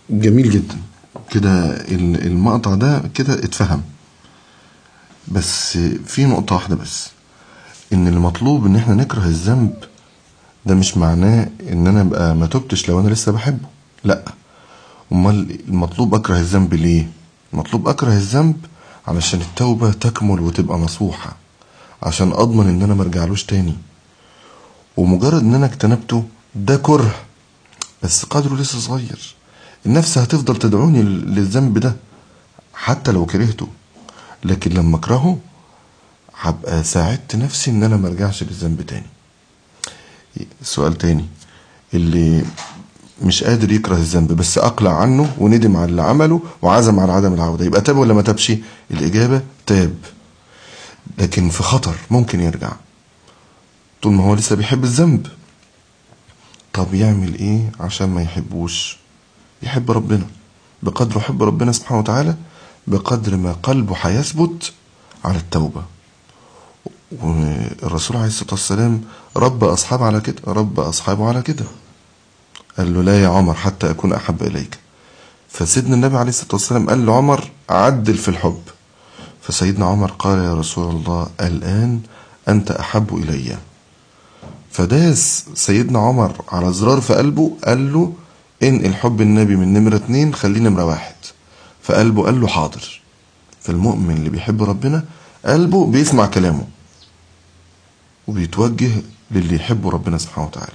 جميل جدا كده. المقطع ده كده اتفهم، بس في نقطة واحدة بس، ان المطلوب ان احنا نكره الذنب ده مش معناه ان انا ابقى ما تبتش لو انا لسه بحبه، لا. امال المطلوب اكره الذنب ليه؟ المطلوب اكره الذنب علشان التوبة تكمل وتبقى نصوحة، عشان اضمن ان انا مرجعلوش تاني. ومجرد ان انا اجتنبته ده كره، بس قدره لسه صغير. النفس هتفضل تدعوني للذنب ده حتى لو كرهته، لكن لما اكرهه هبقى ساعدت نفسي ان انا مرجعش للذنب تاني. سؤال تاني، اللي مش قادر يكره الذنب بس اقلع عنه وندم على اللي عمله وعزم على عدم العودة، يبقى تاب ولا ما تابش؟ الاجابة تاب، لكن في خطر ممكن يرجع طول ما هو لسه بيحب الذنب. طب يعمل ايه عشان ما يحبوش؟ يحب ربنا. بقدر حب ربنا سبحانه وتعالى بقدر ما قلبه هيثبت على التوبة. والرسول عليه الصلاة والسلام رب أصحابه على كده. قال له لا يا عمر حتى أكون أحب إليك. فسيدنا النبي عليه الصلاة والسلام قال لعمر عدل في الحب، فسيدنا عمر قال يا رسول الله الآن أنت أحب إلي. فداس سيدنا عمر على زرار في قلبه، قال له انقل حب النبي من نمرة 2 خليه نمرة 1. فقلبه قال له حاضر. فالمؤمن اللي بيحب ربنا قلبه بيسمع كلامه وبيتوجه للي يحبه ربنا سبحانه وتعالى.